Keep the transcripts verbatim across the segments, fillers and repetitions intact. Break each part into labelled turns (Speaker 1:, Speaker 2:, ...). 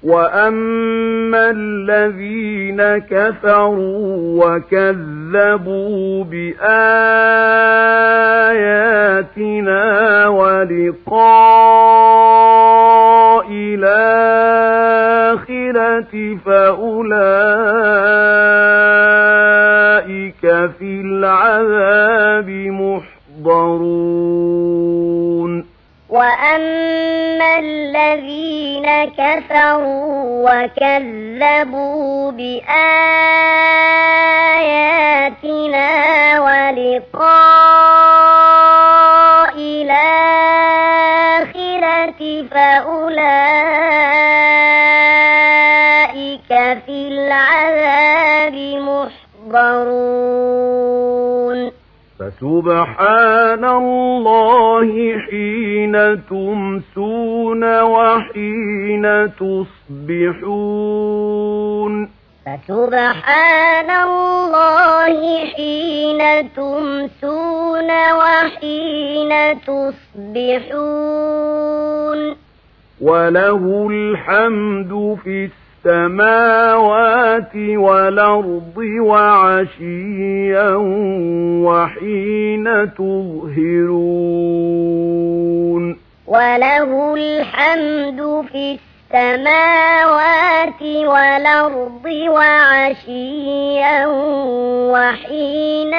Speaker 1: وَأَمَّا الَّذِينَ كَفَرُوا وَكَذَّبُوا بِآيَاتِنَا وَلِقَاءِ الْآخِرَةِ فَأُولَئِكَ فِي الْعَذَابِ مُحْضَرُونَ
Speaker 2: وَأَمَّا الَّذِينَ كَفَرُوا وَكَذَّبُوا بِآيَاتِنَا وَلِقَاءِ الْآخِرَةِ فَأُولَئِكَ فِي الْعَذَابِ مُحْضَرُونَ
Speaker 1: فَسُبْحَانَ اللَّهِ حِينَ تُمْسُونَ وَحِينَ تُصْبِحُونَ
Speaker 2: فَسُبْحَانَ اللَّهِ حِينَ تُمْسُونَ وَحِينَ تُصْبِحُونَ
Speaker 1: وَلَهُ الْحَمْدُ فِي السَّمَاوَاتِ وَالْأَرْضِ وَعَشِيًّا وَحِينَ تُظْهِرُونَ
Speaker 2: وَلَهُ الْحَمْدُ فِي السَّمَاوَاتِ وَالْأَرْضِ وَعَشِيًّا وَحِينَ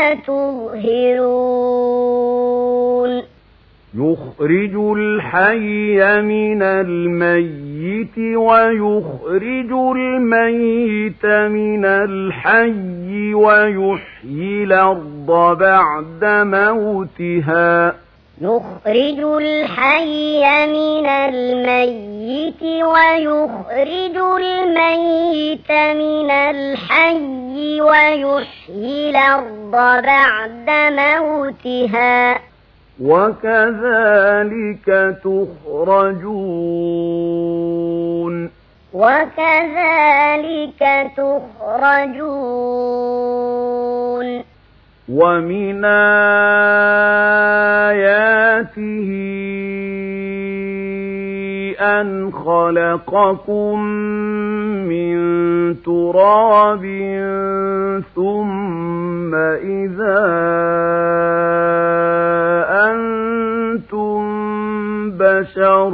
Speaker 2: تُظْهِرُونَ
Speaker 1: يُخْرِجُ الْحَيَّ مِنَ الْمَيِّتِ وَيُخْرِجُ الْمَيِّتَ مِنَ الْحَيِّ وَيُحْيِي الْأَرْضَ بَعْدَ مَوْتِهَا
Speaker 2: يُخْرِجُ الْحَيَّ مِنَ الْمَيِّتِ وَيُخْرِجُ الْمَيِّتَ مِنَ الْحَيِّ وَيُحْيِي الْأَرْضَ بَعْدَ مَوْتِهَا
Speaker 1: وَكَذَلِكَ تُخْرَجُونَ
Speaker 2: وَكَذَلِكَ تُخْرَجُونَ
Speaker 1: وَمِنْ آيَاتِهِ أَنْ خَلَقَكُم مِّن تُرَابٍ ثُمَّ إِذَا أَنْتُمْ بَشَرٌ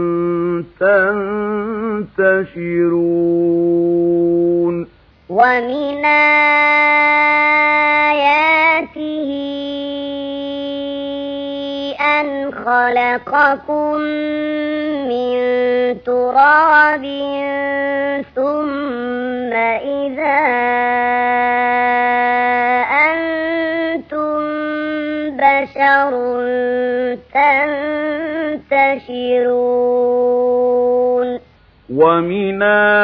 Speaker 1: تَنْتَشِرُونَ
Speaker 2: وَمِنْ آيَاتِهِ أَنْ خَلَقَكُم مِّن تُرَابٍ ثُمَّ إِذَا أَنْتُمْ بَشَرٌ تَنْتَشِرُونَ
Speaker 1: وَمِنْ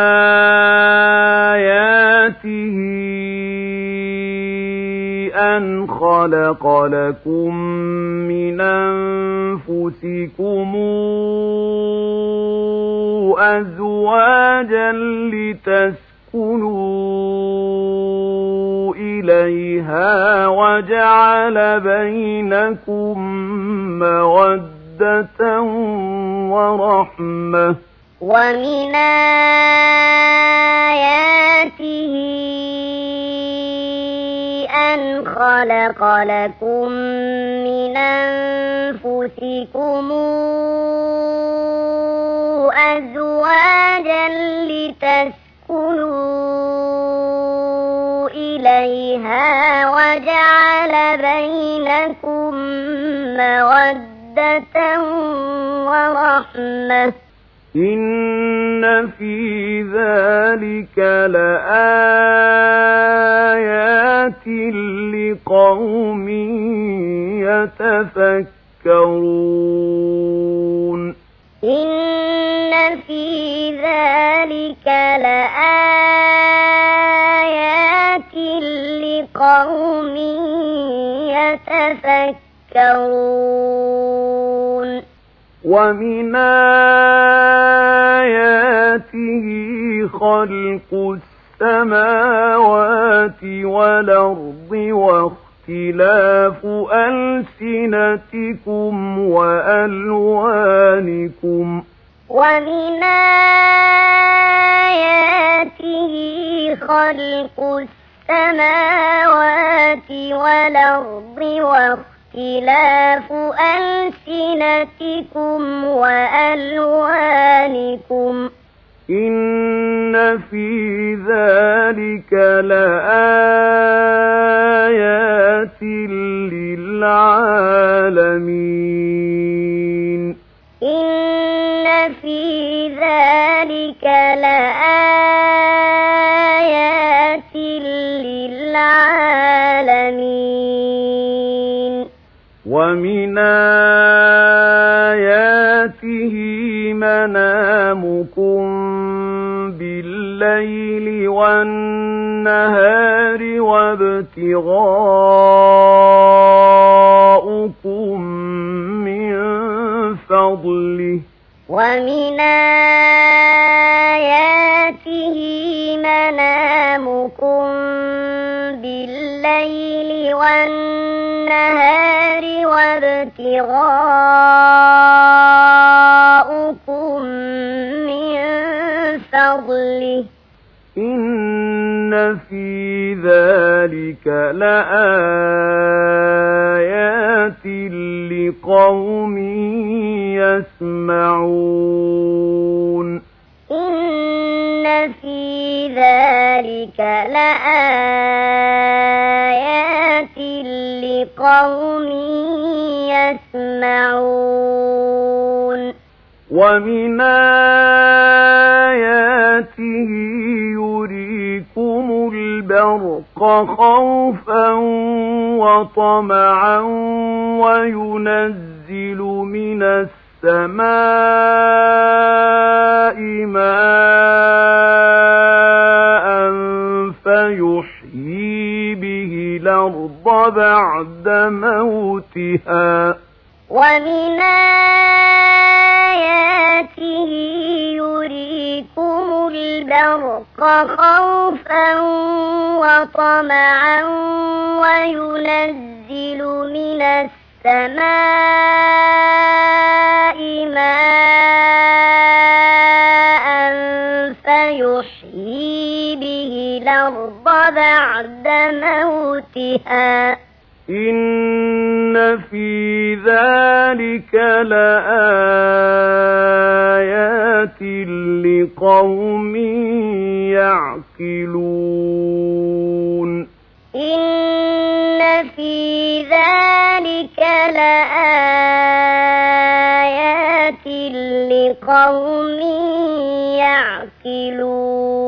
Speaker 1: آيَاتِهِ أَنْ خَلَقَ لَكُم مِّنْ أَنفُسِكُمْ أَزْوَاجًا لِتَسْكُنُوا إِلَيْهَا وَجَعَلَ بَيْنَكُم مَّوَدَّةً وَرَحْمَةً
Speaker 2: وَمِنْ آيَاتِهِ أَنْ خَلَقَ لَكُم مِّنْ أَنفُسِكُمْ أَزْوَاجًا لِتَسْكُنُوا إِلَيْهَا وَجَعَلَ بَيْنَكُم مَّوَدَّةً وَرَحْمَةً
Speaker 1: إِنَّ فِي ذَلِكَ لَآيَاتٍ لِقَوْمٍ يَتَفَكَّرُونَ
Speaker 2: إِنَّ فِي ذَلِكَ لَآيَاتٍ لِقَوْمٍ يَتَفَكَّرُونَ
Speaker 1: وَمِنْ آيَاتِهِ خَلْقُ السَّمَاوَاتِ وَالْأَرْضِ وَاخْتِلَافُ أَلْسِنَتِكُمْ وَأَلْوَانِكُمْ
Speaker 2: وَمِنْ خلق السماوات والأرض واختلاف ألسنتكم وألوانكم
Speaker 1: إن في ذلك لآيات للعالمين
Speaker 2: إن في ذلك لآيات للعالمين
Speaker 1: ومن آياته منامكم بالليل والنهار وابتغاؤكم من فضله
Speaker 2: ومن آياته منامكم بالليل والنهار وابتغاؤكم من فضله
Speaker 1: إن في ذلك لآيات لقوم يسمعون
Speaker 2: إن في ذلك لآيات لقوم يسمعون
Speaker 1: ومن آياته يريكم البرق خوفا وطمعا وينزل من السماء ماء فيحيي به الأرض بعد موتها
Speaker 2: ومن آياته يريكم البرق خوفا وطمعا وينزل من السماء ماء فيحيي به الأرض بعد موتها
Speaker 1: إن في ذلك لآيات لقوم يعقلون
Speaker 2: إن في ذلك لآيات لقوم يعقلون